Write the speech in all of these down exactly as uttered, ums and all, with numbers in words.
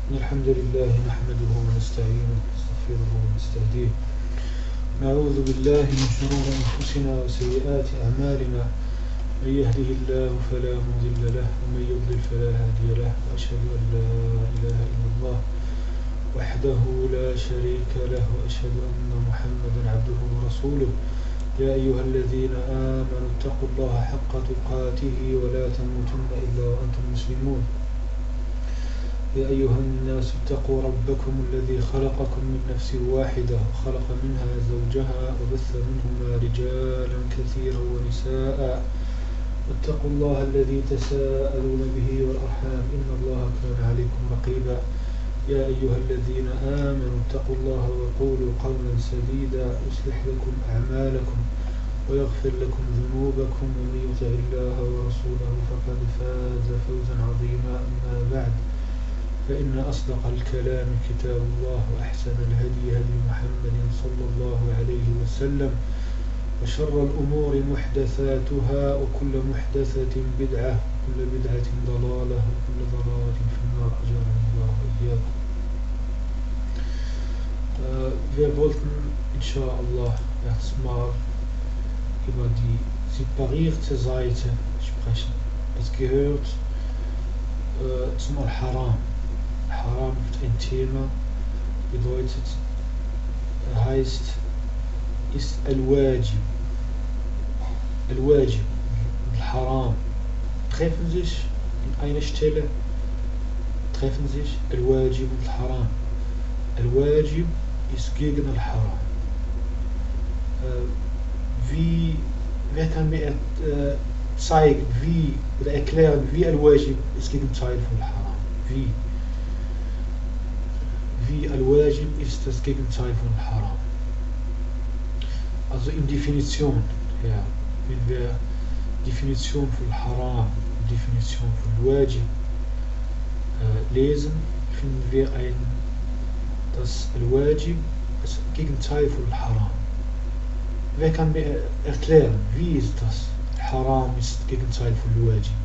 الحمد لله نحمده ونستعينه ونستغفره ونستهديه. نعوذ بالله من شرور أنفسنا وسيئات أعمالنا. من يهده الله فلا مضل له ومن يضلل فلا هادي له، وأشهد أن لا إله إلا الله وحده لا شريك له، وأشهد أن محمدا عبده ورسوله. يا أيها الذين آمنوا اتقوا الله حق تقاته ولا تموتن إلا وأنتم مسلمون. يا أيها الناس اتقوا ربكم الذي خلقكم من نفس واحدة وخلق منها زوجها وبث منهما رجالا كثيرا ونساء، واتقوا الله الذي تساءلون به والأرحام إن الله كان عليكم رقيبا. يا أيها الذين آمنوا اتقوا الله وقولوا قولا سديدا يصلح لكم أعمالكم ويغفر لكم ذنوبكم، ومن يطع الله ورسوله فقد فاز فوزا عظيما. أما بعد، فإن أصدق الكلام كتاب الله، وأحسن الهدي هدي محمد صلى الله عليه وسلم، وشر الأمور محدثاتها، وكل محدثة بدعة، وكل بدعة ضلالة، وكل ضلالة في النار. أجرني الله وإياكم. Uh, wir wollten inshallah erstmal über die separierte Seite sprechen. Das gehört uh, zum Al-Haram. Haram ist ein Thema, bedeutet, heißt, ist Al-Wajib. Al-Wajib und Al-Haram treffen sich in einer Stelle, treffen sich Al-Wajib und Al-Haram. Al-Wajib ist gegen Al-Haram. Äh, wie, wer kann mir äh, zeigen, wie, oder erklären, wie Al-Wajib ist Gegenteil von Al-Haram? Wie? Wie Al-Wajib ist das Gegenteil von Haram. Also in Definition, ja, wenn wir Definition von Haram und Definition von Wajib äh, lesen, finden wir ein, dass Al-Wajib das Gegenteil von Haram. Wer kann mir erklären, wie ist das? Haram ist Gegenteil von Wajib.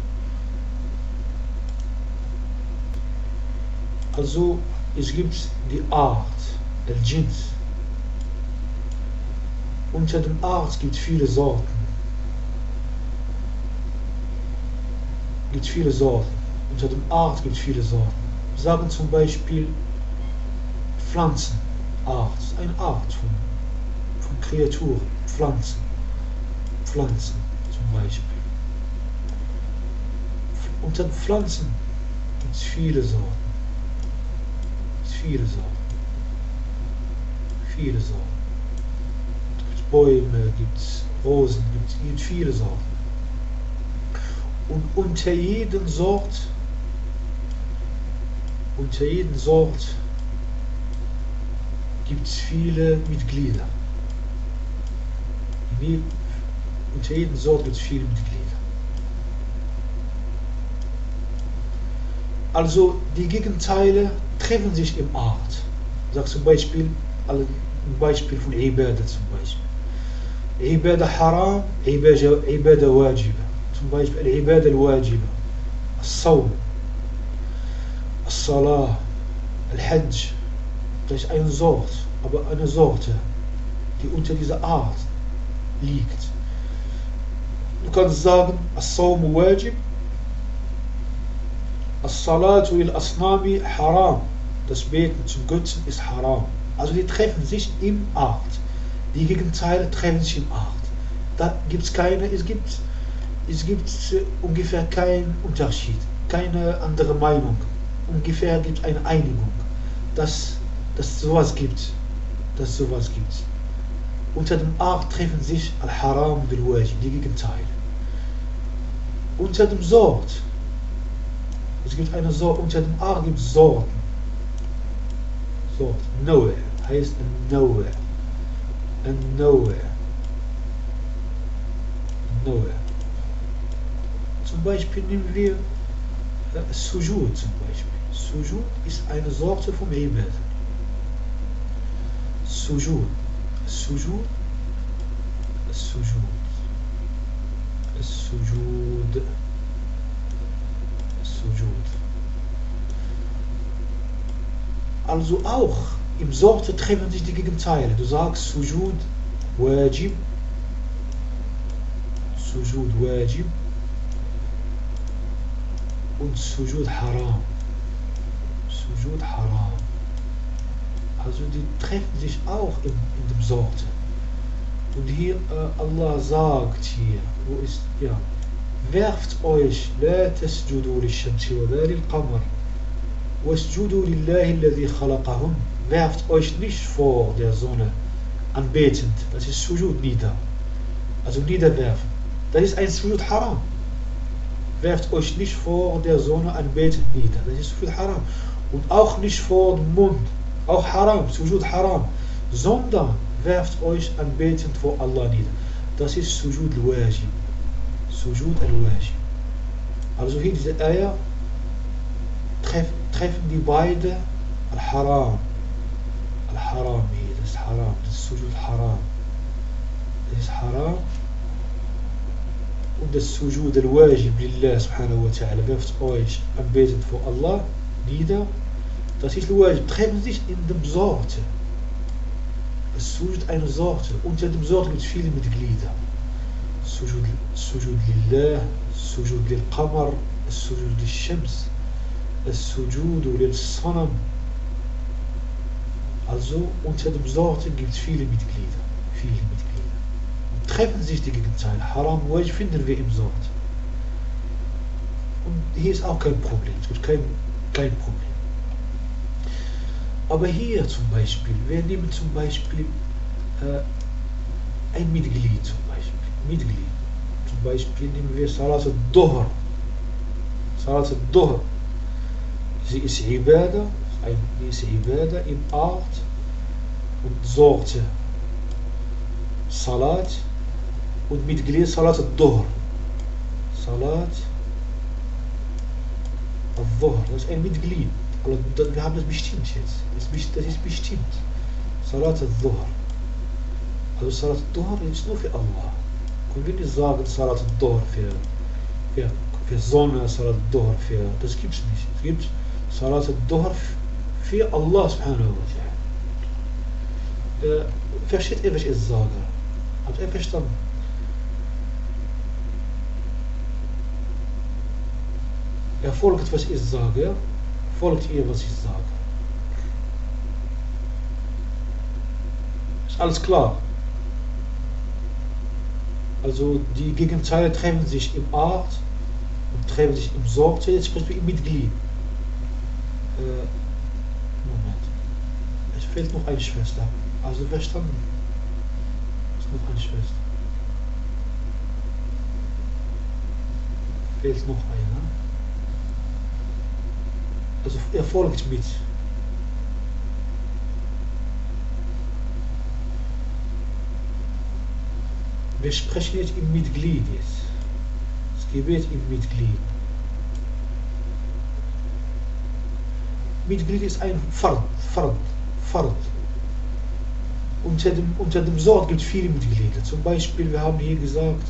Also es gibt die Art, Al-Jins. Unter dem Art gibt es viele Sorten. Gibt viele Sorten. Unter dem Art gibt es viele Sorten. Wir sagen zum Beispiel Pflanzenart. Das ist eine Art von, von Kreaturen. Pflanzen. Pflanzen zum Beispiel. Unter den Pflanzen gibt es viele Sorten. Viele Sorten. Viele Sorten. Es gibt Bäume, gibt es Rosen, gibt es gibt viele Sorten. Und unter jedem Sort, unter jedem Sort gibt es viele Mitglieder. Wie, unter jedem Sort gibt es viele Mitglieder. Also die Gegenteile treffen sich im Art. Ich sage zum Beispiel, ein Beispiel von Ibadah zum Beispiel. Ibadah Haram, Ibadah Wajiba. Zum Beispiel Ibadah Wajiba, Al-Sawm, Al-Salah, Al-Hajj. Das ist eine Sorte, aber eine Sorte, die unter dieser Art liegt. Du kannst sagen, Al-Sawm Wajib, As-Salatu il-Asnami haram. Das Beten zum Götzen ist haram. Also die treffen sich im Art. Die Gegenteile treffen sich im Art. Da gibt es keine, es gibt, es gibt ungefähr keinen Unterschied, keine andere Meinung. Ungefähr gibt es eine Einigung, dass es sowas gibt. Dass es sowas gibt. Unter dem Art treffen sich Al-Haram und Al-Wajib, die Gegenteile. Unter dem Sort, es gibt eine Sorte, unter dem Art gibt es Sorten. Sorten. Nowhere heißt Nowhere. And Nowhere. Nowhere. Zum Beispiel nehmen wir äh, Sujud zum Beispiel. Sujud ist eine Sorte vom Ibadah. Sujud. Sujud. Sujud. Sujud. Sujud. Also auch im Sorte treffen sich die Gegenteile. Du sagst Sujud Wajib, Sujud Wajib und Sujud Haram. Sujud Haram. Also die treffen sich auch in, in dem Sorte. Und hier äh, Allah sagt hier, wo ist, ja, werft euch, لا تسجدوا للشمس ولا للقمر واسجدوا لله الذي خلقهم. Werft euch nicht vor der Sonne anbetend. Das ist Sujud nieder. Also niederwerfen. Das ist ein Sujud Haram. Werft euch nicht vor der Sonne anbetend nieder. Das ist Sujud Haram. Und auch nicht vor dem Mund. Auch Haram, Sujud Haram. Sondern werft euch anbetend vor Allah nieder. Das ist Sujud al-Wajib. Sujud al-Wajib. Also hier diese Eier treffen, treffen die beide Al-Haram. Al-Haram hier, das ist Haram, das ist Sujud Haram. Das ist Haram. Und das Sujud al-Wajib Lillah subhanahu wa ta'ala, werft euch anbetend vor Allah nieder. Das ist al-Wajib, treffen sich in dem Sorte. Es Sujud eine Sorte. Unter dem Sorte gibt es viele Mitglieder. Sujud, Sujud Lillah, Sujud lil-Qamar, Sujud lil-Shams, Sujud lil-Sanam. Also unter dem Sorte gibt es viele Mitglieder. Viele Mitglieder. Und treffen sich die Gegenteile. Haram und Wajib finden wir im Sorte. Und hier ist auch kein Problem. Es gibt kein, kein Problem. Aber hier zum Beispiel, wir nehmen zum Beispiel äh, ein Mitglied zum Beispiel. Mitglied. Zum Beispiel nehmen wir Salat al-Dhuhr. Salat al-Dhuhr. Sie ist Ibadah, sie ist Ibadah in Art und Sorte. Salat und Mitglied Salat al-Dhuhr. Salat al-Dhuhr. Das ist ein Mitglied. Also, wir haben das bestimmt jetzt. Das ist bestimmt. Salat al-Dhuhr. Also Salat al-Dhuhr ist nur für Allah. Können wir nicht sagen Salat al-Dhuhr für, für, für Sonne, Salat al-Dhuhr für... Das gibt es nicht. Es gibt Salat al-Dhuhr für Allah subhanahu wa ta'ala. Äh, versteht ihr, was ich sage? Habt ihr verstanden? Er folgt, was ich sage. Folgt ihr, was ich sage. Ist alles klar? Also die Gegenteile treffen sich im Art und treffen sich im Sorte. Jetzt sprechen wir im Mitglied. Äh, Moment. Es fehlt noch eine Schwester. Also verstanden? Es ist noch eine Schwester. Fehlt noch eine. Also er folgt mit. Wir sprechen jetzt im Mitglied jetzt. Das Gebet im Mitglied. Mitglied ist ein Fard, Fard, Fard. Unter dem, unter dem Sort gibt es viele Mitglieder. Zum Beispiel, wir haben hier gesagt,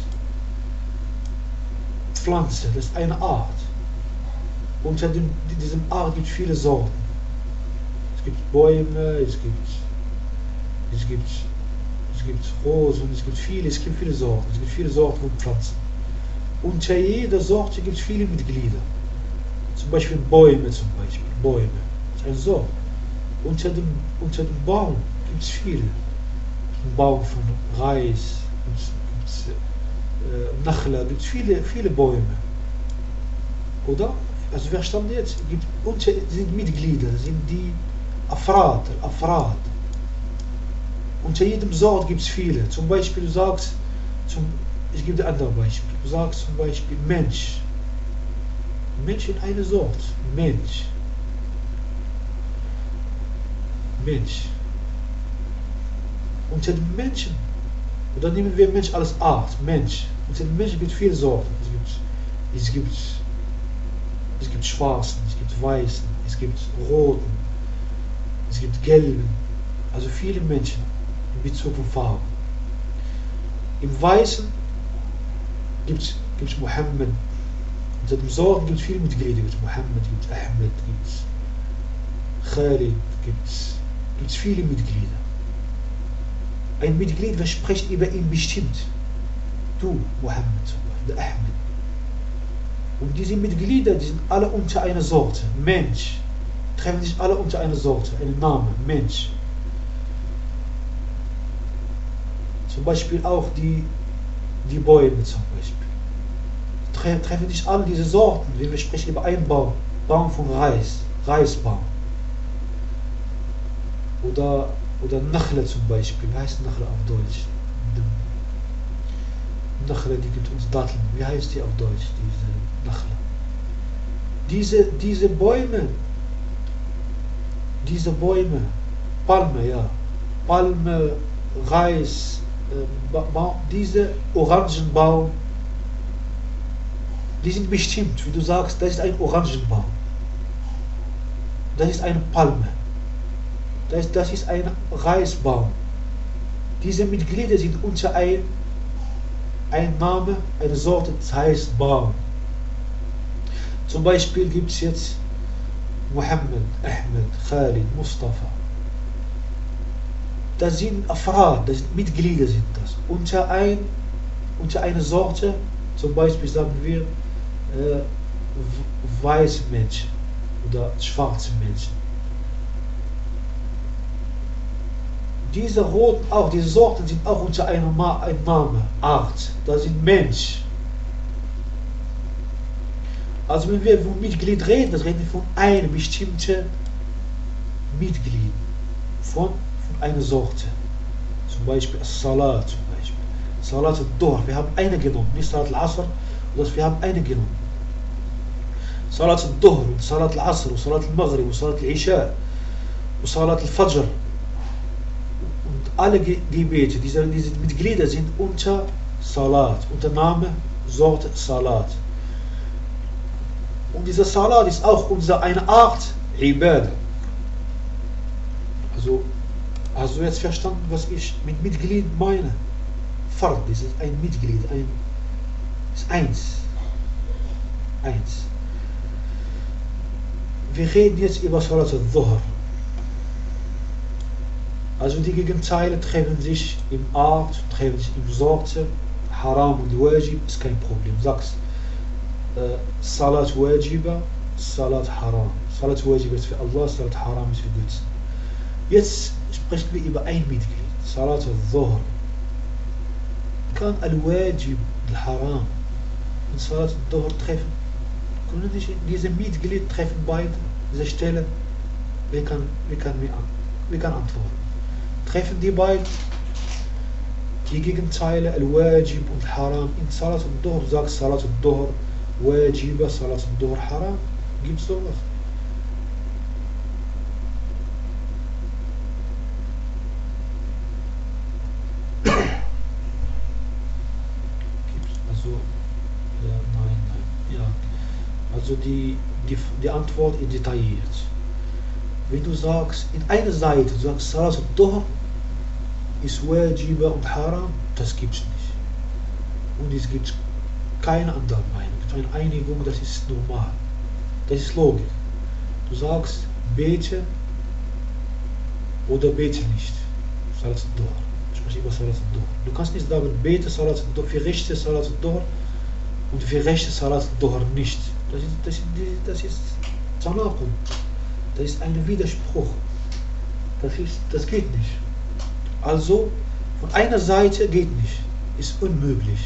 Pflanze, das ist eine Art. Unter dem, diesem Art gibt es viele Sorten. Es gibt Bäume, es gibt, es gibt, es gibt Rosen, es gibt viele, es gibt viele Sorten. Es gibt viele Sorten von Pflanzen. Unter jeder Sorte gibt es viele Mitglieder. Zum Beispiel Bäume, zum Beispiel Bäume. Das ist eine Sorte. Unter dem, unter dem Baum gibt es viele. Ein Baum von Reis, gibt es äh, Nachla, gibt es viele, viele Bäume. Oder? Also verstanden jetzt, gibt, unter, sind Mitglieder, sind die Afrad, Afrad. Unter jedem Sort gibt es viele. Zum Beispiel, du sagst, zum, ich gebe dir ein anderes Beispiel. Du sagst zum Beispiel Mensch. Mensch in eine Sort. Mensch. Mensch. Unter den Menschen. Und dann nehmen wir Mensch als Art. Mensch. Unter den Menschen gibt es viele Sorten. Es gibt, es gibt Es gibt Schwarzen, es gibt Weißen, es gibt Roten, es gibt Gelben. Also viele Menschen in Bezug auf Farben. Im Weißen gibt es Mohammed. Unter dem Sorten gibt es viele Mitglieder. Es gibt Mohammed, gibt es Ahmed, gibt es Khalid gibt es viele Mitglieder. Ein Mitglied, wer spricht über ihn bestimmt? Du, Mohammed zum Beispiel, der Ahmed. Und diese Mitglieder, die sind alle unter einer Sorte, Mensch. Treffen sich alle unter einer Sorte, ein Name, Mensch. Zum Beispiel auch die, die Bäume zum Beispiel. Treffen sich alle diese Sorten, wenn wir sprechen über einen Baum, Baum von Reis, Reisbaum. Oder, oder Nachle zum Beispiel, wie heißt Nachle auf Deutsch? Nachle, die gibt uns Datteln, wie heißt die auf Deutsch, diese Nachle? Diese, diese Bäume, diese Bäume, Palme, ja, Palme, Reis, äh, ba diese Orangenbaum, die sind bestimmt, wie du sagst, das ist ein Orangenbaum, das ist eine Palme, das ist, das ist ein Reisbaum. Diese Mitglieder sind unter ein, ein Name, eine Sorte, das heißt Baum. Zum Beispiel gibt es jetzt Mohammed, Ahmed, Khalid, Mustafa. Das sind Afrad, das sind Mitglieder sind das. Unter, ein, unter eine Sorte, zum Beispiel sagen wir äh, weiße Menschen oder schwarze Menschen. Diese roten, auch diese Sorten sind auch unter einem Name, Art. Das sind Mensch. Also wenn wir von Mitglied reden, das reden wir von einem bestimmten Mitglied, von, von einer Sorte. Zum Beispiel Salat, zum Beispiel. Salat al-Dhuhr, wir haben eine genommen, nicht Salat al-Asr, sondern wir haben eine genommen. Salat al-Dhuhr, Salat al-Asr, Salat al-Maghrib, Salat al-Isha, Salat al-Fajr. Und alle Gebete, diese, diese Mitglieder sind unter Salat, unter Name, Sorte Salat. Und dieser Salat ist auch unsere, eine Art Ibadah. Also, hast du jetzt verstanden, was ich mit Mitglied meine? Fard, das ist ein Mitglied, ein, ist eins. Eins. Wir reden jetzt über Salat al-Dhuhr. Also die Gegenteile treffen sich im Art, treffen sich im Sorte, Haram und Wajib ist kein Problem. Sagst äh, Salat Wajiba, Salat Haram. Salat Wajiba ist für Allah, Salat Haram ist für Götzen. Jetzt sprechen wir über ein Mitglied, Salat al-Dhuhr. Kann Al-Wajib, Al-Haram und Salat al-Dhuhr treffen? Können sich diese Mitglied treffen beide, diese Stelle? Wer kann, wer kann, wer kann antworten? Treffen die beiden die Gegenteile, Al-Wajib und Haram in Salat al-Dhuhr? Du sagst Salat al-Dhuhr Wajiba, Salat al-Dhuhr Haram. Gibt es sowas? Also, ja, nein, nein, ja. Also die, die, die Antwort ist detailliert. Wenn du sagst, in einer Seite, du sagst Salat al-Dhuhr ist Wajiba und Haram, das gibt es nicht. Und es gibt keine andere Meinung, eine Einigung, das ist normal. Das ist Logik. Du sagst, bete oder bete nicht. Salat al-Dhuhr. Ich spreche über Salat al-Dhuhr. Du kannst nicht sagen, bete Salat al-Dhuhr, verrichte Salat al-Dhuhr und verrichte Salat al-Dhuhr nicht. Das ist, das ist, das ist Tanaqum. Das ist ein Widerspruch. Das, ist, das geht nicht. Also, von einer Seite geht nicht. Ist unmöglich.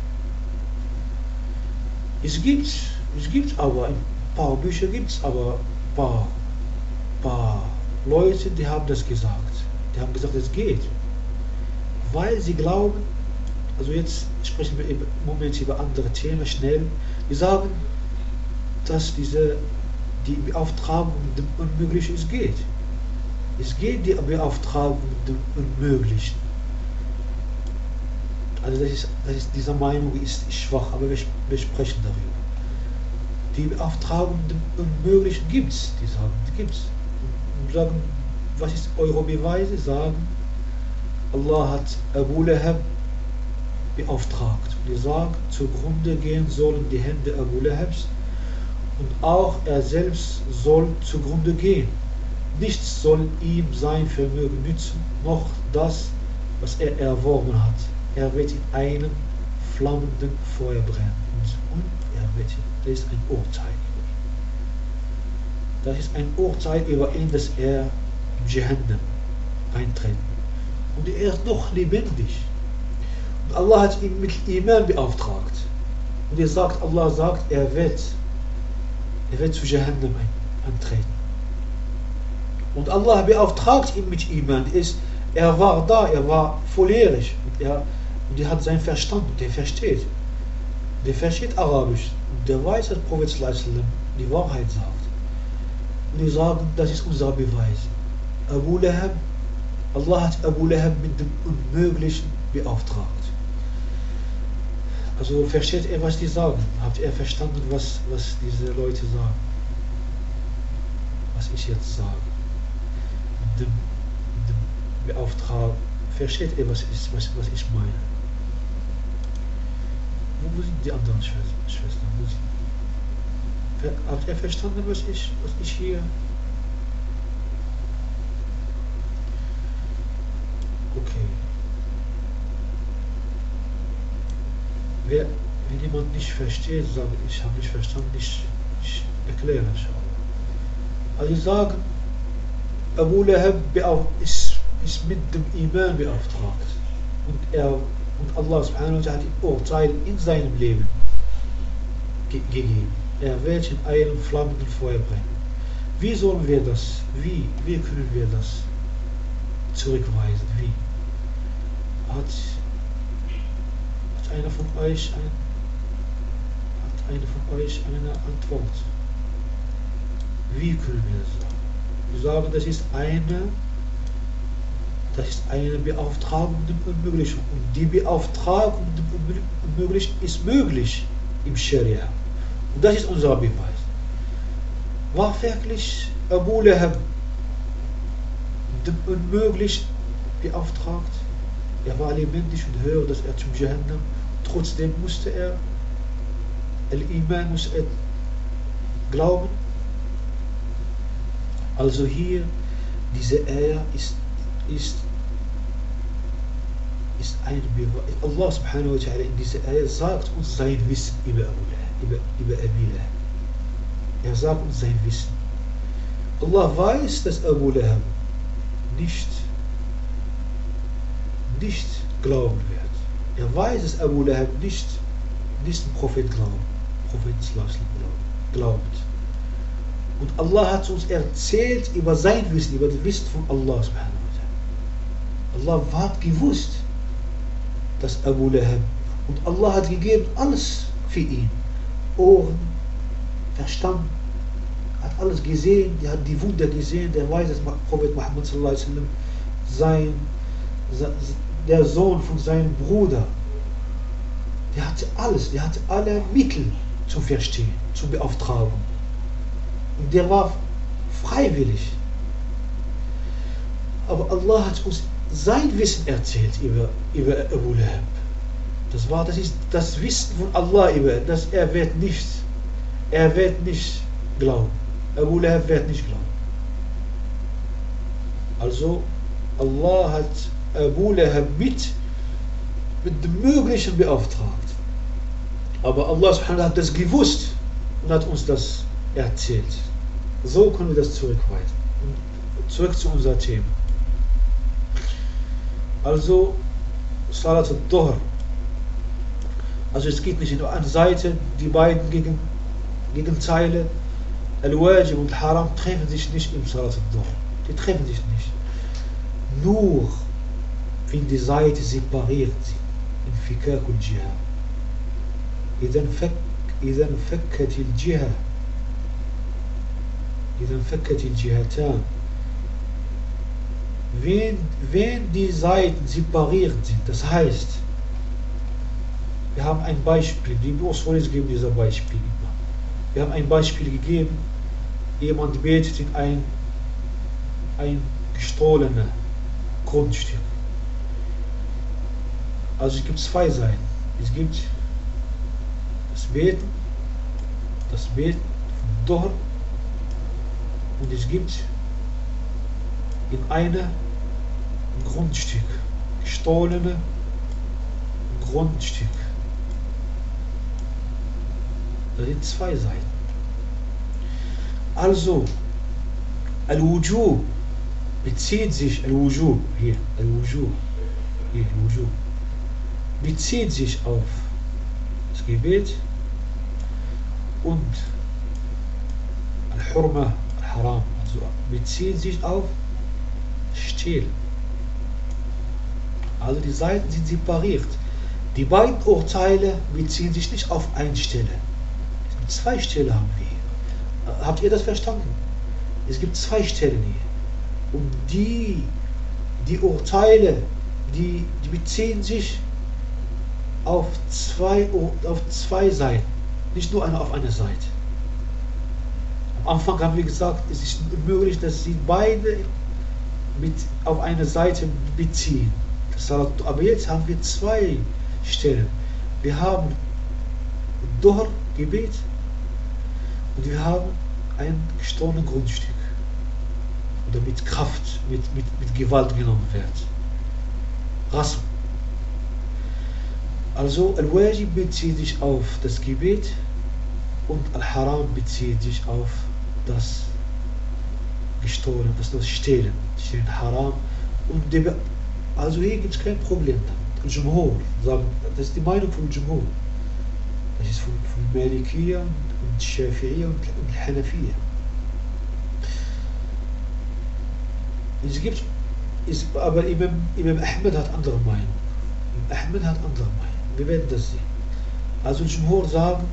Es gibt, es gibt aber, ein paar Bücher gibt es, aber ein paar, paar Leute, die haben das gesagt. Die haben gesagt, es geht. Weil sie glauben, also jetzt sprechen wir im Moment über andere Themen, schnell. Die sagen, dass diese, die Beauftragung mit dem Unmöglichen, es geht. Es geht die Beauftragung mit dem Unmöglichen. Also das ist, das ist, diese Meinung ist schwach, aber wir, wir sprechen darüber. Die Beauftragung mit dem Unmöglichen gibt es, die sagen, die gibt es. Und sagen, was ist eure Beweise? Sagen, Allah hat Abu Lahab beauftragt. Die sagen, zugrunde gehen sollen die Hände Abu Lahabs und auch er selbst soll zugrunde gehen. Nichts soll ihm sein Vermögen nützen, noch das, was er erworben hat. Er wird in einem flammenden Feuer brennen. Und er wird, das ist ein Urteil. Das ist ein Urteil über ihn, dass er im Jahannam eintritt. Und er ist noch lebendig. Und Allah hat ihn mit Iman beauftragt. Und er sagt, Allah sagt, er wird, er wird zu Jahannam eintreten. Und Allah beauftragt ihn mit Iman. Ist, er war da, er war volljährig. Und er, und er hat seinen Verstand, der versteht. Der versteht Arabisch. Und der weiß, dass Prophet die Wahrheit sagt. Und die sagen, das ist unser Beweis. Abu Lahab, Allah hat Abu Lahab mit dem Unmöglichen beauftragt. Also versteht er, was die sagen? Habt ihr verstanden, was, was diese Leute sagen? Was ich jetzt sage? Mit dem, mit dem Beauftrag. Versteht ihr, was, ist, was, was ich meine? Wo sind die anderen Schwestern? Wo sind Habt ihr verstanden, was ich, was ich hier... Okay. Wer, wenn jemand nicht versteht, sagt, ich habe nicht verstanden, ich, ich erkläre es. Also ich sage, Abu Lahab ist, ist mit dem Iman beauftragt. Und, er, und Allah subhanahu wa ta'ala hat ihm Urteil in seinem Leben ge gegeben. Er wird in einem flammenden Feuer brennen. Wie sollen wir das, wie, wie können wir das zurückweisen? Wie? Hat, hat einer von euch ein, hat einer von euch eine Antwort? Wie können wir das sagen? Wir sagen, das ist eine, das ist eine Beauftragung dem Unmöglichen. Und die Beauftragung dem Unmöglichen ist möglich im Scharia. Und das ist unser Beweis. War wirklich Abu Lahab dem Unmöglichen beauftragt? Er war lebendig und hörte, dass er zum Jahannam, trotzdem musste er, Al-Iman muss er glauben. Also hier, diese Ayah ist, ist, ist ein Beweis. Allah subhanahu wa ta'ala in dieser Ayah sagt uns sein Wissen über Abu Lahab. Über, über Abu Lahab. Er sagt uns sein Wissen. Allah weiß, dass Abu Lahab nicht, nicht glauben wird. Er weiß, dass Abu Lahab nicht, nicht den Prophet glaubt. Prophet glaubt. Und Allah hat uns erzählt über sein Wissen, über das Wissen von Allah subhanahu wa ta'ala. Allah hat gewusst, dass Abu Lahab, und Allah hat gegeben alles für ihn. Ohren, Verstand, hat alles gesehen, der hat die Wunder gesehen, der weiß, dass Prophet Muhammad sallallahu alaihi wasallam sein, der Sohn von seinem Bruder, der hatte alles, der hatte alle Mittel zum Verstehen, zur Beauftragung. Und der war freiwillig. Aber Allah hat uns sein Wissen erzählt über, über Abu Lahab. Das war, das ist das Wissen von Allah über, dass er wird nicht, er wird nicht glauben. Abu Lahab wird nicht glauben. Also, Allah hat Abu Lahab mit, mit dem Möglichen beauftragt. Aber Allah subhanahu wa ta'ala hat das gewusst und hat uns das erzählt. So können wir das zurückweisen. Und zurück zu unserem Thema. Also, Salat al-Dhuhr. Also es geht nicht nur an Seite, die beiden gegen, Gegenteile, Al-Wajib und Haram, treffen sich nicht im Salat al-Dhuhr. Die treffen sich nicht. Nur, wenn die Seiten separiert sind, in Fikak und Jihad. إذا انفكت الجهة إذا انفكت الجهتان wenn, wenn die Seiten separiert sind, das heißt, wir haben ein Beispiel, die Auswahl geben dieser Beispiel immer. Wir haben ein Beispiel gegeben, jemand betet in ein, ein gestohlenes Grundstück. Also es gibt zwei Seiten. Es gibt das Beten, das Beten von Dhuhr, und es gibt in einem Grundstück, gestohlene Grundstück. Das sind zwei Seiten. Also, Al-Wujub bezieht sich, Al-Wujub, hier, Al-Wujub, hier, Al-Wujub, bezieht sich auf das Gebet und Al-Hurma, Al-Haram, also bezieht sich auf Stehlen. Also die Seiten sind separiert. Die beiden Urteile beziehen sich nicht auf eine Stelle. Zwei Stellen haben wir hier. Habt ihr das verstanden? Es gibt zwei Stellen hier. Und die, die Urteile, die, die beziehen sich auf zwei, auf zwei Seiten. Nicht nur eine auf eine Seite. Am Anfang haben wir gesagt, es ist möglich, dass sie beide mit auf eine Seite beziehen. Aber jetzt haben wir zwei Stellen. Wir haben Duhr, Gebet, und wir haben ein gestohlenes Grundstück. Oder mit Kraft, mit, mit, mit Gewalt genommen wird. Rasm. Also Al-Wajib bezieht sich auf das Gebet und Al-Haram bezieht sich auf das Gestohlene, das, das Stehlen. Stehlen Haram. Und die, also hier gibt es kein Problem damit. Al-Jumhur sagen, das ist die Meinung von Al-Jumhur. Das ist von, von Malikiyya und Shafi'iyya und, und Hanafiyya. Es gibt, es, aber Imam, Imam Ahmed hat andere Meinung. Imam Ahmed hat andere Meinung. Wir werden das sehen. Also Jumhur sagen,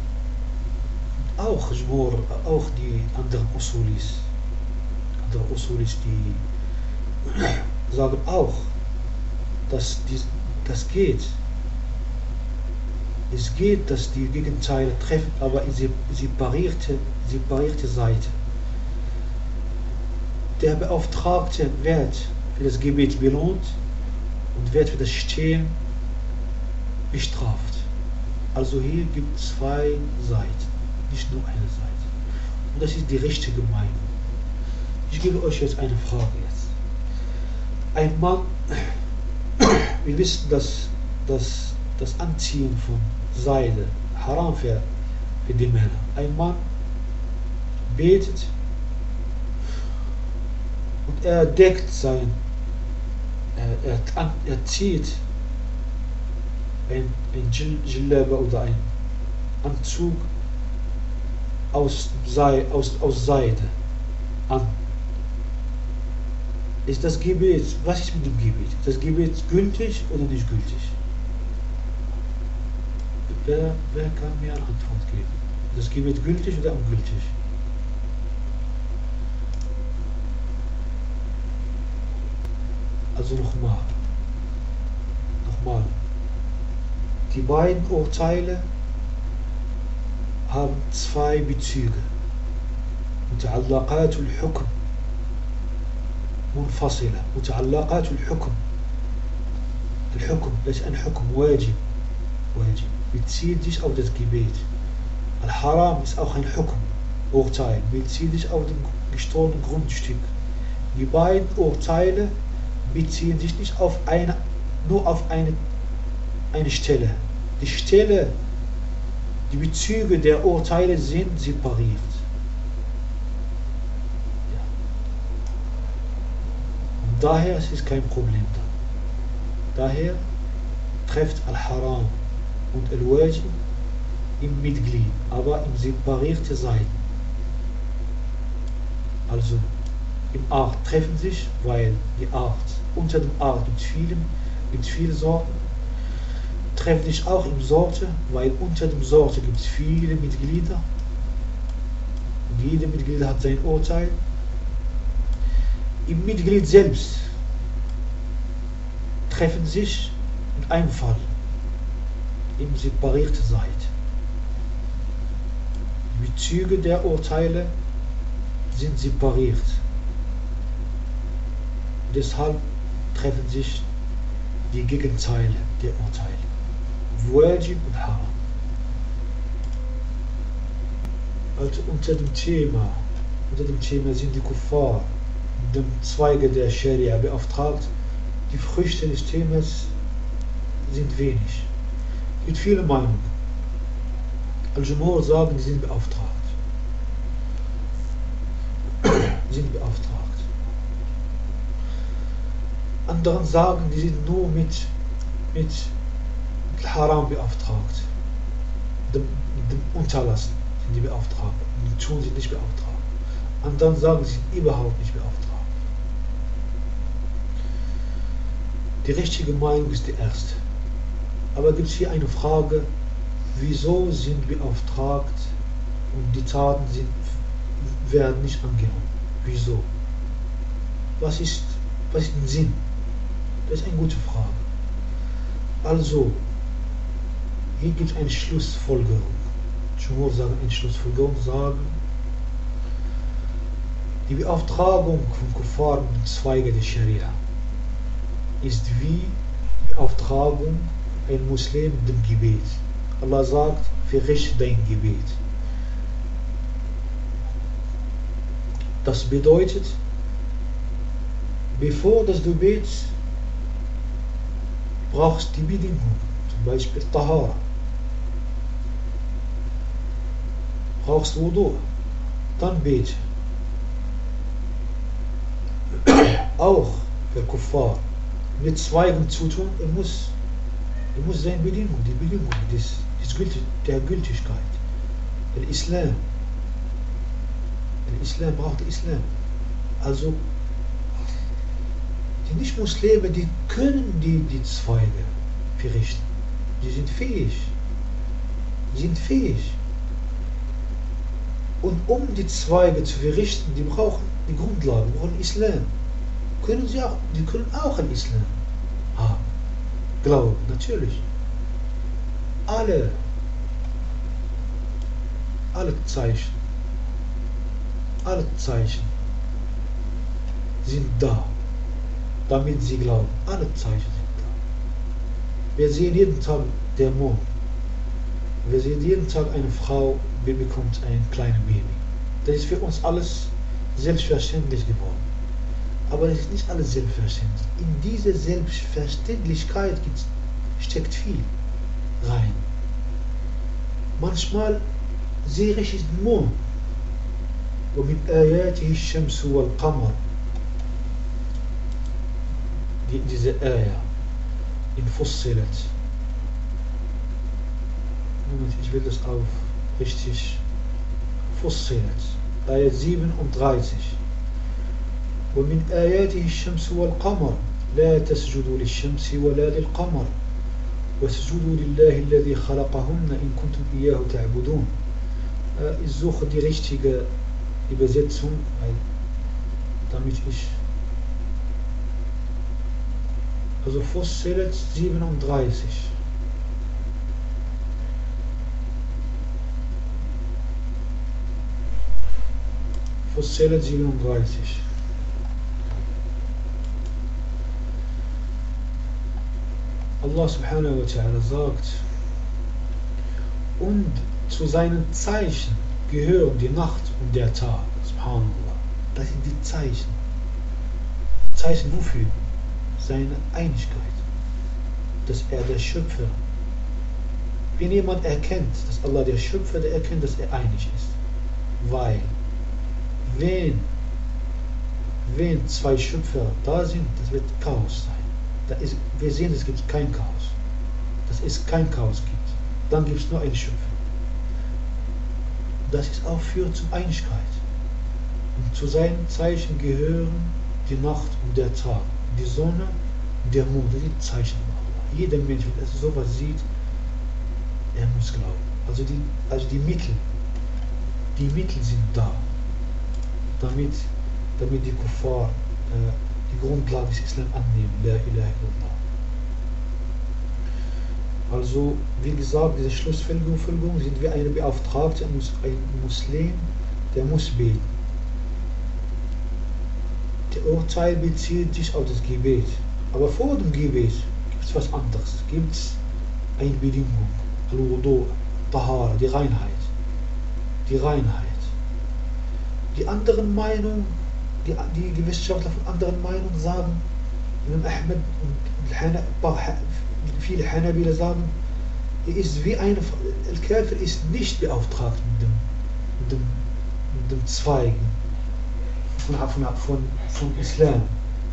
auch Jumhur, auch die anderen Usulis, andere Usulis, die sagen auch, dass die, das geht. Es geht, dass die Gegenteile treffen, aber in separierte, separierte Seite. Der Beauftragte wird für das Gebet belohnt und wird für das Stehlen bestraft. Also hier gibt es zwei Seiten, nicht nur eine Seite. Und das ist die richtige Meinung. Ich gebe euch jetzt eine Frage jetzt. Ein Mann, wir wissen, dass, dass das Anziehen von Seide haram für, für die Männer. Ein Mann betet und er deckt sein, er, er, er zieht ein, ein Jillaba oder ein Anzug aus, Sei, aus, aus Seide an. Ist das Gebet, was ist mit dem Gebet? Ist das Gebet gültig oder nicht gültig? Wer, wer kann mir eine Antwort geben? Ist das Gebet gültig oder ungültig? Also nochmal. Nochmal. Die beiden Urteile haben zwei Bezüge. متعلقات الحكم منفصلة. متعلقات الحكم. الحكم ist ein Hukum, Wajib. Wajib. Bezieht sich auf das Gebet. Al-Haram ist auch ein Hukum, Urteil. Bezieht sich auf das gestohlene Grundstück. Die beiden Urteile beziehen sich nicht auf eine, nur auf eine, eine Stelle. Die Stelle, die Bezüge der Urteile sind separiert. Ja. Und daher ist es kein Problem da. Daher trifft Al-Haram und Al-Wajib im Mitglied, aber in separierte Seiten. Also im Art treffen sich, weil die Art, unter dem Art gibt es viele, gibt viele Sorten, treffen sich auch im Sorte, weil unter dem Sorte gibt es viele Mitglieder und jede Mitglied hat sein Urteil. Im Mitglied selbst treffen sich in einem Fall in separierte Seite. Die Bezüge der Urteile sind separiert. Deshalb treffen sich die Gegenteile der Urteile. Wajib und Haram. Also unter dem Thema, unter dem Thema sind die Kuffar dem Zweige der Scharia beauftragt. Die Früchte des Themas sind wenig. Es gibt viele Meinungen. Al-Jumhur sagen, die sind beauftragt. Die sind beauftragt. Anderen sagen, die sind nur mit, mit, mit Haram beauftragt. Dem, dem Unterlassen sind die beauftragt. Die Tun sind nicht beauftragt. Anderen sagen, sie sind überhaupt nicht beauftragt. Die richtige Meinung ist die erste. Aber gibt es hier eine Frage, wieso sind wir beauftragt und die Taten sind, werden nicht angenommen? Wieso? Was ist, was ist der Sinn? Das ist eine gute Frage. Also, hier gibt es eine Schlussfolgerung. Jumhur sagen, eine Schlussfolgerung sagen, die Beauftragung von Kuffar mit Zweige der Scharia ist wie Beauftragung ein Muslim dem Gebet. Allah sagt, verrichte dein Gebet. Das bedeutet, bevor das du betest, brauchst du die Bedingung, zum Beispiel Tahara. Brauchst du Wudu, dann bete. Auch für Kuffar mit Zweigen zu tun, er muss, er muss seine Bedingung, die Bedingung des, des Gültig, der Gültigkeit. Der Islam. Der Islam braucht der Islam. Also, die Nicht-Muslime, die können die, die Zweige verrichten. Die sind fähig. Die sind fähig. Und um die Zweige zu verrichten, die brauchen die Grundlage, die brauchen Islam. Können sie auch, die können auch an Islam haben. Glauben, natürlich. Alle, alle Zeichen, alle Zeichen sind da, damit sie glauben. Alle Zeichen sind da. Wir sehen jeden Tag den Mond. Wir sehen jeden Tag eine Frau, die bekommt ein kleines Baby. Das ist für uns alles selbstverständlich geworden. Aber es ist nicht alles selbstverständlich. In diese Selbstverständlichkeit steckt viel rein. Manchmal sehe ich den Mond. ومن آياته الشمس والقمر. Die, diese Ayah in Fussilat. Moment, ich will das auf richtig. Fussilat. Ayat siebenunddreißig. ومن آياته الشمس والقمر لا تسجدوا للشمس ولا للقمر واسجدوا لله الذي خلقهن إن كنتم إياه تعبدون. Ich suche die richtige Übersetzung, damit ich also Fussilat siebenunddreißig. Fussilat siebenunddreißig. Allah subhanahu wa ta'ala sagt, und zu seinen Zeichen gehören die Nacht und der Tag. Subhanallah. Das sind die Zeichen. Zeichen wofür? Seine Einigkeit. Dass er der Schöpfer. Wenn jemand erkennt, dass Allah der Schöpfer, der erkennt, dass er einig ist. Weil, wenn, wenn zwei Schöpfer da sind, das wird Chaos sein. Da ist, wir sehen, es gibt kein Chaos. Dass es kein Chaos gibt. Dann gibt es nur einen Schöpfer. Das ist auch führt zur Einigkeit. Und zu seinen Zeichen gehören die Nacht und der Tag, die Sonne und der Mond, das sind Zeichen. Jeder Mensch, wenn er sowas sieht, er muss glauben. Also die, also die Mittel, die Mittel sind da, damit, damit die Kuffar äh, die Grundlage des Islam annehmen. La ilaha illallah. Also, wie gesagt, diese Schlussfolgerung sind wir eine Beauftragte, ein Muslim, der muss beten. Der Urteil bezieht sich auf das Gebet. Aber vor dem Gebet gibt es was anderes. Gibt es eine Bedingung. Al-Wudu, Tahara, die Reinheit. Die Reinheit. Die anderen Meinungen die, die, die Wissenschaftler von anderen Meinungen sagen, Imam Ahmed und viele Hanabila sagen, er ist wie eine, Al-Kafir ist nicht beauftragt mit dem, mit dem, mit dem Zweigen von, von, von, von Islam.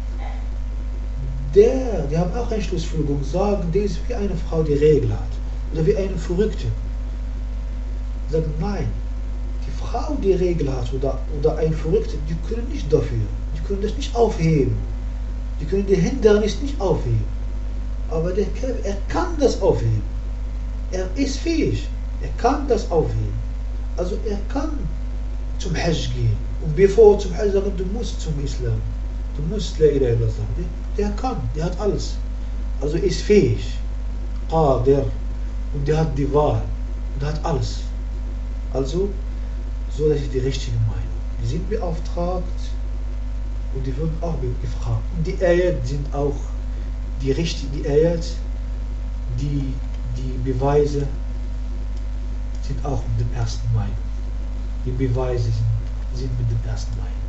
Der, die haben auch eine Schlussfolgerung, sagen, der ist wie eine Frau, die Regel hat. Oder wie eine Verrückte. Sagen, nein, die Frau, die Regel hat, oder, oder ein Verrückter, die können nicht dafür. Die können das nicht aufheben. Die können die Hindernis nicht aufheben. Aber der Kafir, er kann das aufheben. Er ist fähig. Er kann das aufheben. Also er kann zum Hajj gehen. Und bevor er zum Hajj sagt, du musst zum Islam. Du musst La ilaha illallah sagen. Der kann, der hat alles. Also er ist fähig. Qadir. Und der hat die Wahl. Und der hat alles. Also, so das ist die richtige Meinung. Die sind beauftragt und die würden auch gefragt. Und die Ayat sind auch die richtigen, die Ayat, die, die Beweise sind auch mit dem ersten Meinung. Die Beweise sind, sind mit dem ersten Meinung.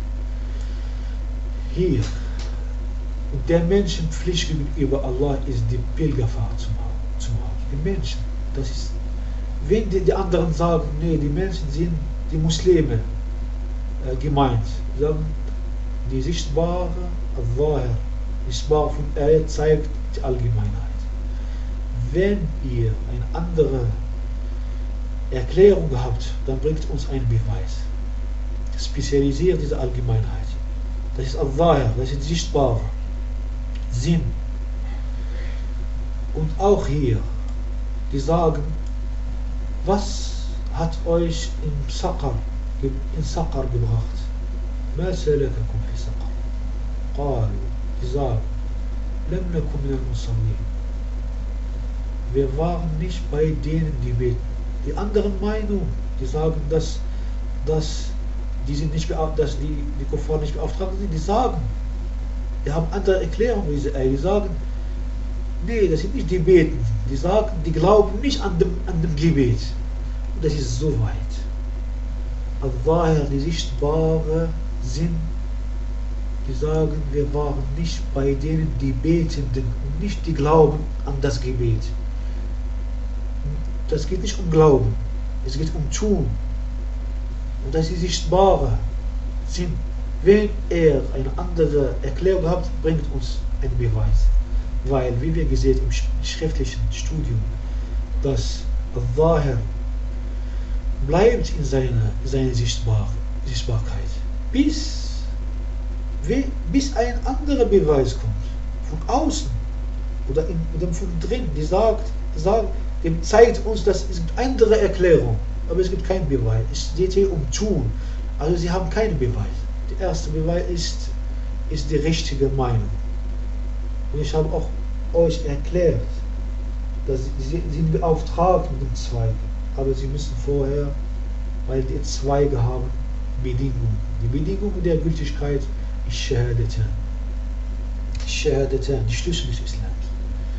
Hier, und der Menschenpflicht gegenüber Allah ist die Pilgerfahrt zum Haus. Die Menschen, das ist, wenn die, die anderen sagen, nee, die Menschen sind die Muslime äh, gemeint, sagen, die sichtbare Allah, die sichtbare von Ayat zeigt die Allgemeinheit. Wenn ihr eine andere Erklärung habt, dann bringt uns einen Beweis. Spezialisiert diese Allgemeinheit. Das ist Allah, das ist sichtbare Sinn. Und auch hier, die sagen, was hat euch in Saqar, in Saqar gebracht? Ma salakakum fi Saqar? Qalu, die sagen, lam nakum min al-musallin. Wir waren nicht bei denen, die beten. Die anderen Meinungen, die sagen, dass, dass die sind nicht dass die, die Kuffar nicht beauftragt sind, die sagen, die haben andere Erklärungen, die sagen, nee, das sind nicht die Beten. Die sagen, die glauben nicht an dem, an dem Gebet. Und das ist so weit. Allah, die sichtbare Sinn, die sagen, wir waren nicht bei denen, die Betenden und nicht die glauben an das Gebet. Das geht nicht um Glauben, es geht um Tun. Und das ist sichtbare Sinn. Wenn er eine andere Erklärung hat, bringt uns einen Beweis. Weil, wie wir gesehen im schriftlichen Studium, dass Allah bleibt in seiner, seiner Sichtbar, Sichtbarkeit, bis, bis ein anderer Beweis kommt, von außen oder, in, oder von drin, die sagt, die sagt, die zeigt uns, dass es gibt andere Erklärungen, aber es gibt keinen Beweis. Es geht hier um Tun, also sie haben keinen Beweis. Der erste Beweis ist, ist die richtige Meinung. Und ich habe auch euch erklärt, dass sie sind beauftragt mit dem Zweig, aber sie müssen vorher, weil die Zweige haben, Bedingungen. Die Bedingung der Gültigkeit ist Shahadatan. Shahadatan, die Schlüssel des Islams.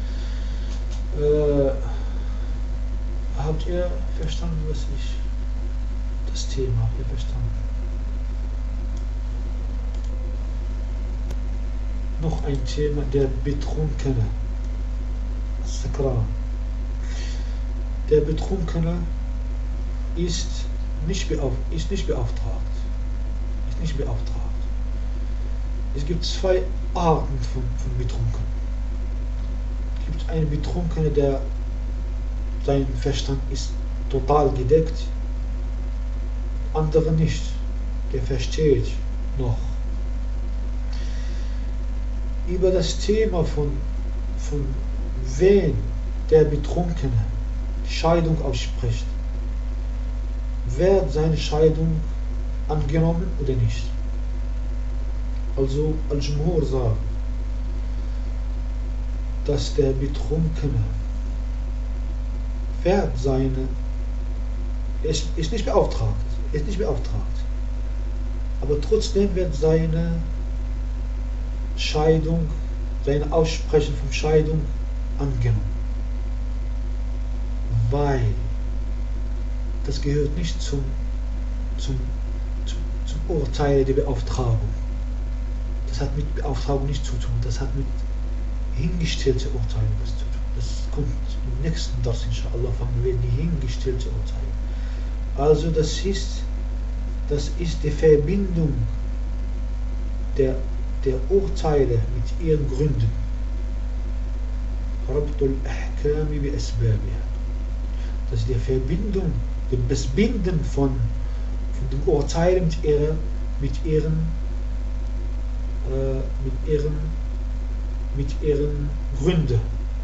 Äh, habt ihr verstanden, was ich, das Thema, habt ihr verstanden? Noch ein Thema, der Betrunkene. Sakran. Der Betrunkene ist nicht, beauf ist nicht beauftragt. Ist nicht beauftragt. Es gibt zwei Arten von, von Betrunkenen. Es gibt einen Betrunkene, der sein Verstand ist total gedeckt. Andere nicht. Der versteht noch. Über das Thema von, von wen der Betrunkene Scheidung ausspricht, wird seine Scheidung angenommen oder nicht. Also Al-Jumhur sagt, dass der Betrunkene wird seine, ist, ist nicht beauftragt, ist nicht beauftragt, aber trotzdem wird seine Scheidung, seine Aussprechen von Scheidung angenommen. Weil das gehört nicht zum, zum, zum, zum Urteile der Beauftragung. Das hat mit Beauftragung nichts zu tun, das hat mit hingestellten Urteilen was zu tun. Das kommt im nächsten Dars, inshallah, fangen wir die hingestellten Urteile. Also das ist, das ist die Verbindung der, der Urteile mit ihren Gründen. Rabtul Ahkami bi Asbabiha. Das ist die Verbindung, das Binden von, von den Urteilen mit, ihrer, mit ihren äh, mit ihren mit ihren Gründen.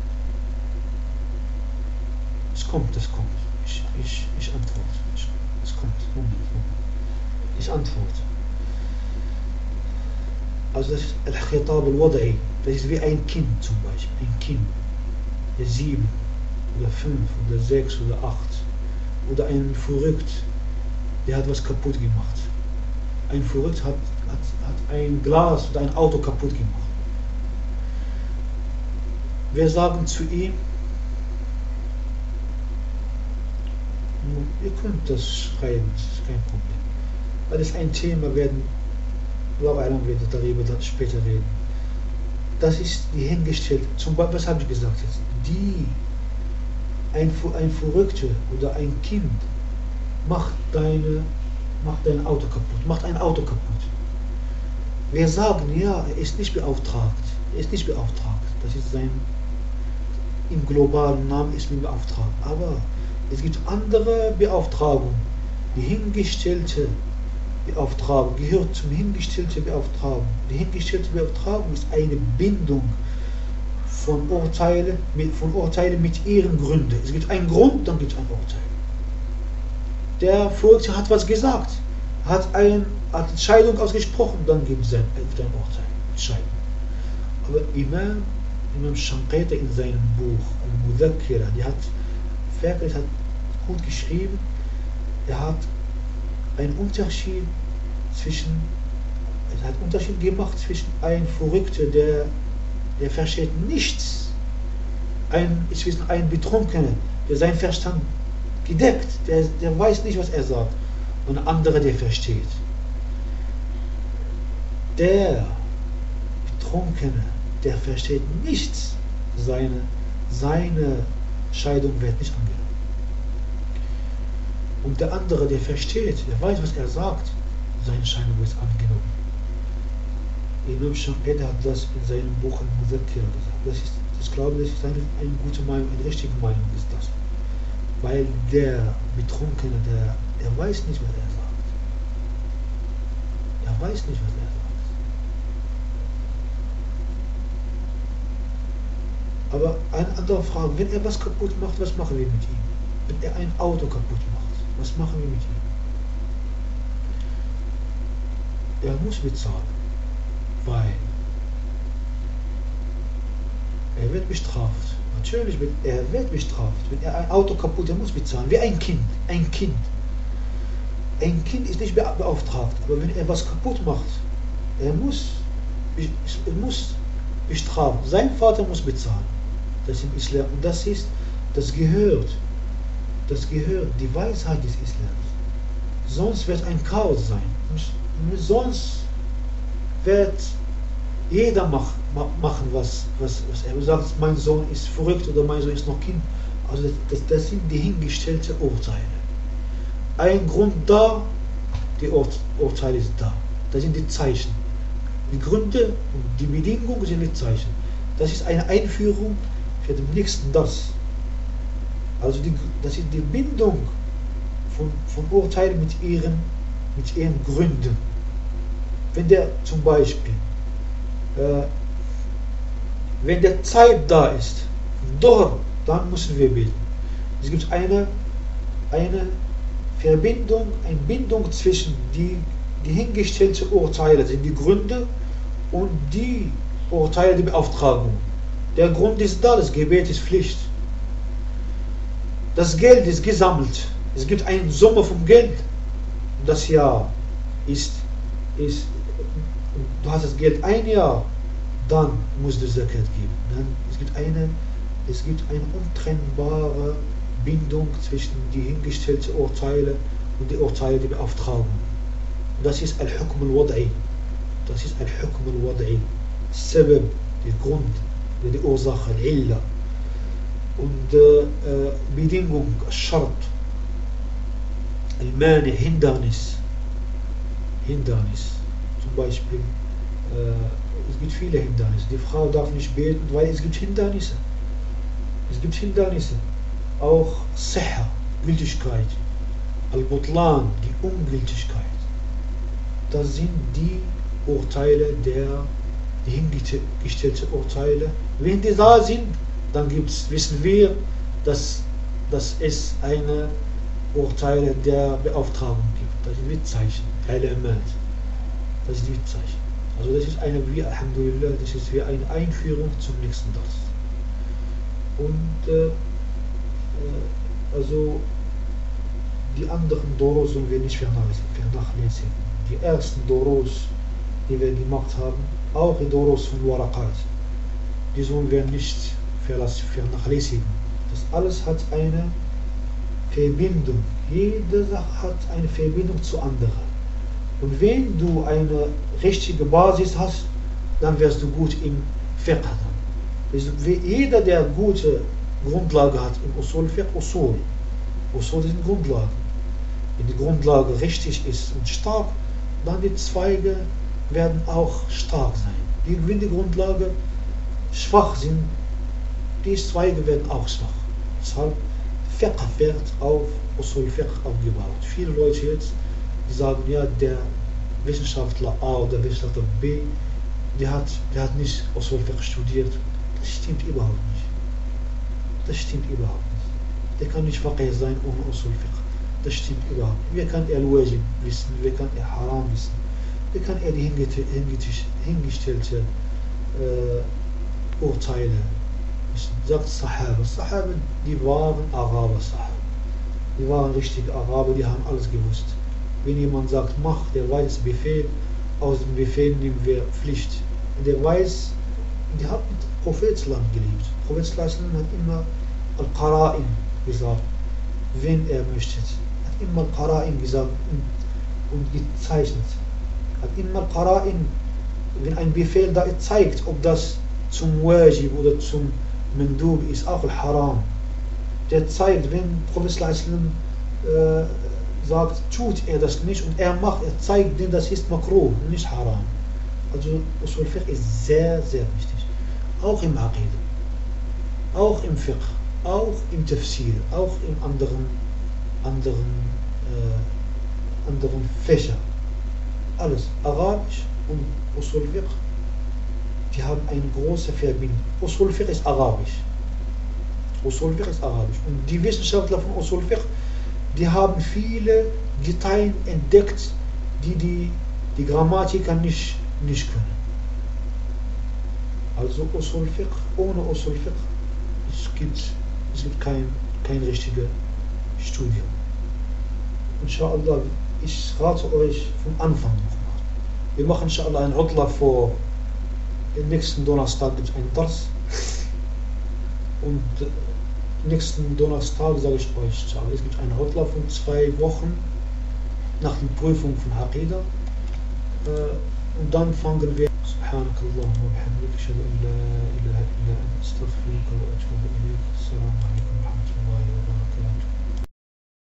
Es kommt, es kommt. Ich, ich, ich antworte. Ich, es kommt. Moment, Moment. Ich antworte. Also das ist Al-Khitab al-Wada'i. Das ist wie ein Kind zum Beispiel. Ein Kind. Der sieben oder fünf oder sechs oder acht. Oder ein Verrückt, der hat was kaputt gemacht. Ein Verrückt hat, hat, hat ein Glas oder ein Auto kaputt gemacht. Wir sagen zu ihm, ihr könnt das schreiben, das ist kein Problem. Weil es ein Thema werden, Allah wird darüber später reden. Das ist die hingestellte, zum Beispiel, was habe ich gesagt jetzt? Die, ein, ein Verrückter oder ein Kind macht, deine, macht dein Auto kaputt, macht ein Auto kaputt. Wir sagen, ja, er ist nicht beauftragt, er ist nicht beauftragt, das ist sein, im globalen Namen ist mir beauftragt. Aber es gibt andere Beauftragungen. Die hingestellte Beauftragung gehört zum hingestellten Beauftragung. Die hingestellte Beauftragung ist eine Bindung von Urteilen mit, von Urteilen mit ihren Gründen. Es gibt einen Grund, dann gibt es ein Urteil. Der Verrückte hat was gesagt, hat, ein, hat Entscheidung ausgesprochen, dann gibt es ein, ein Urteil, Entscheidung. Aber Imam Imam Shanqiti in seinem Buch Al-Mudhakkira, die hat wirklich hat gut geschrieben, er hat einen Unterschied zwischen, er hat einen Unterschied gemacht zwischen einem Verrückten, der, der versteht nichts, ein, zwischen einem Betrunkenen, der seinen Verstand gedeckt, der, der weiß nicht, was er sagt, und ein anderer, der versteht. Der Betrunkene, der versteht nichts, seine, seine Scheidung wird nicht angenommen. Und der andere, der versteht, der weiß, was er sagt, seine Scheidung wird angenommen. Imam Shanqiti hat das in seinem Buch Al-Mudhakkira gesagt. Das ist, ich glaube, das ist eine, eine gute Meinung, eine richtige Meinung ist das. Weil der Betrunkene, der, der weiß nicht, was er sagt. Er weiß nicht, was er sagt. Aber eine andere Frage, wenn er was kaputt macht, was machen wir mit ihm? Wenn er ein Auto kaputt macht, was machen wir mit ihm? Er muss bezahlen, weil er wird bestraft. Natürlich, wird, er wird bestraft. Wenn er ein Auto kaputt, er muss bezahlen. Wie ein Kind, ein Kind. Ein Kind ist nicht beauftragt, aber wenn er was kaputt macht, er muss, er muss bestrafen. Sein Vater muss bezahlen. Das ist im Islam. Und das ist, das gehört, das gehört die Weisheit des Islams. Sonst wird ein Chaos sein. Sonst wird jeder mach, machen, was, was, was er sagt. Mein Sohn ist verrückt oder mein Sohn ist noch Kind. Also das, das sind die hingestellten Urteile. Ein Grund da, die Ur Urteile sind da. Das sind die Zeichen. Die Gründe und die Bedingungen sind die Zeichen. Das ist eine Einführung für den nächsten Dars. Also die, das ist die Bindung von, von Urteilen mit ihren, mit ihren Gründen. Wenn der zum Beispiel, äh, wenn der Zeit da ist, doch, dann müssen wir beten. Es gibt eine, eine Verbindung, eine Bindung zwischen die, die hingestellten Urteile, sind die Gründe, und die Urteile, die Beauftragung. Der Grund ist da, das Gebet ist Pflicht. Das Geld ist gesammelt. Es gibt eine Summe vom Geld. Das Jahr ist, ist, du hast das Geld ein Jahr, dann musst du Zakat geben. Dann, es gibt eine, es gibt eine untrennbare Bindung zwischen die hingestellten Urteile und die Urteile, die Beauftragung. Das ist Al-Hukm al-Wad'i. Das ist Al-Hukm al-Wad'i. Sabab, der Grund, die Ursache, Al-Illa. Und äh, Bedingung, Schart, Al-Mani, Hindernis. Hindernis. Zum Beispiel, äh, es gibt viele Hindernisse. Die Frau darf nicht beten, weil es gibt Hindernisse. Es gibt Hindernisse. Auch Sihha, Gültigkeit. Al-Butlan, die Ungültigkeit. Das sind die Urteile, der, die hingestellten Urteile. Wenn die da sind, dann gibt's, wissen wir, dass, dass es eine Urteile der Beauftragung gibt. Das sind Witzzeichen, Alamat. Das sind Witzzeichen. Also das ist eine, wie Alhamdulillah, das ist wie eine Einführung zum nächsten Dars. Und äh, also die anderen Doros sollen wir nicht vernachlässigen. Die ersten Doros, die wir gemacht haben, auch die Doros von Waraqat, die sollen wir nicht vernachlässigen. Das alles hat eine Verbindung. Jede Sache hat eine Verbindung zu anderen. Und wenn du eine richtige Basis hast, dann wirst du gut im Fiqh haben. Jeder, der gute Grundlage hat im Usul Fiqh, Usul. Usul sind Grundlagen. Wenn die Grundlage richtig ist und stark, dann die Zweige werden auch stark sein. Wenn die Grundlage schwach sind, die Zweige werden auch schwach. Deshalb Fiqh wird auf Usul Fiqh aufgebaut. Viele Leute jetzt, die sagen, ja, der Wissenschaftler A oder Wissenschaftler B, der hat, der hat nicht Usul Fiqh studiert. Das stimmt überhaupt nicht. Das stimmt überhaupt nicht. Der kann nicht Faqih sein ohne Usul Fiqh. Das stimmt überhaupt nicht. Wer kann er Al-Wajib wissen? Wer kann er Haram wissen? Wer kann er die hingestellte äh, Urteile wissen? Sagt Sahaba. Sahaba, die waren Araber, Sahaba. Die waren richtige Araber, die haben alles gewusst. Wenn jemand sagt, mach, der weiß Befehl, aus dem Befehl nehmen wir Pflicht. Und der weiß, die hat mit Prophet gelebt. Prophet hat immer Al-Qara'in gesagt, wenn er möchte. Hat immer Al-Qara'in gesagt und, und gezeichnet. Hat immer Al-Qara'in, wenn ein Befehl da zeigt, ob das zum Wajib oder zum Mandub ist, auch Al-Haram. Der zeigt, wenn Prophet äh, sagt, tut er das nicht und er macht, er zeigt, denn das ist Makruh und nicht Haram. Also Usul Fiqh ist sehr, sehr wichtig. Auch im Aqid, auch im Fiqh, auch im Tafsir, auch in anderen, anderen, äh, anderen Fächer. Alles, Arabisch und Usul Fiqh, die haben eine große Verbindung. Usul Fiqh ist Arabisch. Usul Fiqh ist Arabisch. Und die Wissenschaftler von Usul Fiqh, die haben viele Details entdeckt, die die, die Grammatiker nicht, nicht können. Also Usul Fiqh, ohne Usul Fiqh, es gibt, es gibt kein, kein richtiges Studium. Inshallah, ich rate euch vom Anfang nochmal. Wir machen inshallah ein Utla vor, den nächsten Donnerstag gibt es einen Dars. Und nächsten Donnerstag sage ich euch, es gibt einen Utla von zwei Wochen nach der Prüfung von Aqidah. Und dann fangen wir. سبحانك اللهم وبحمدك أشهد أن لا إله إلا أنت أستغفرك وأتوب إليك. السلام عليكم ورحمة الله وبركاته.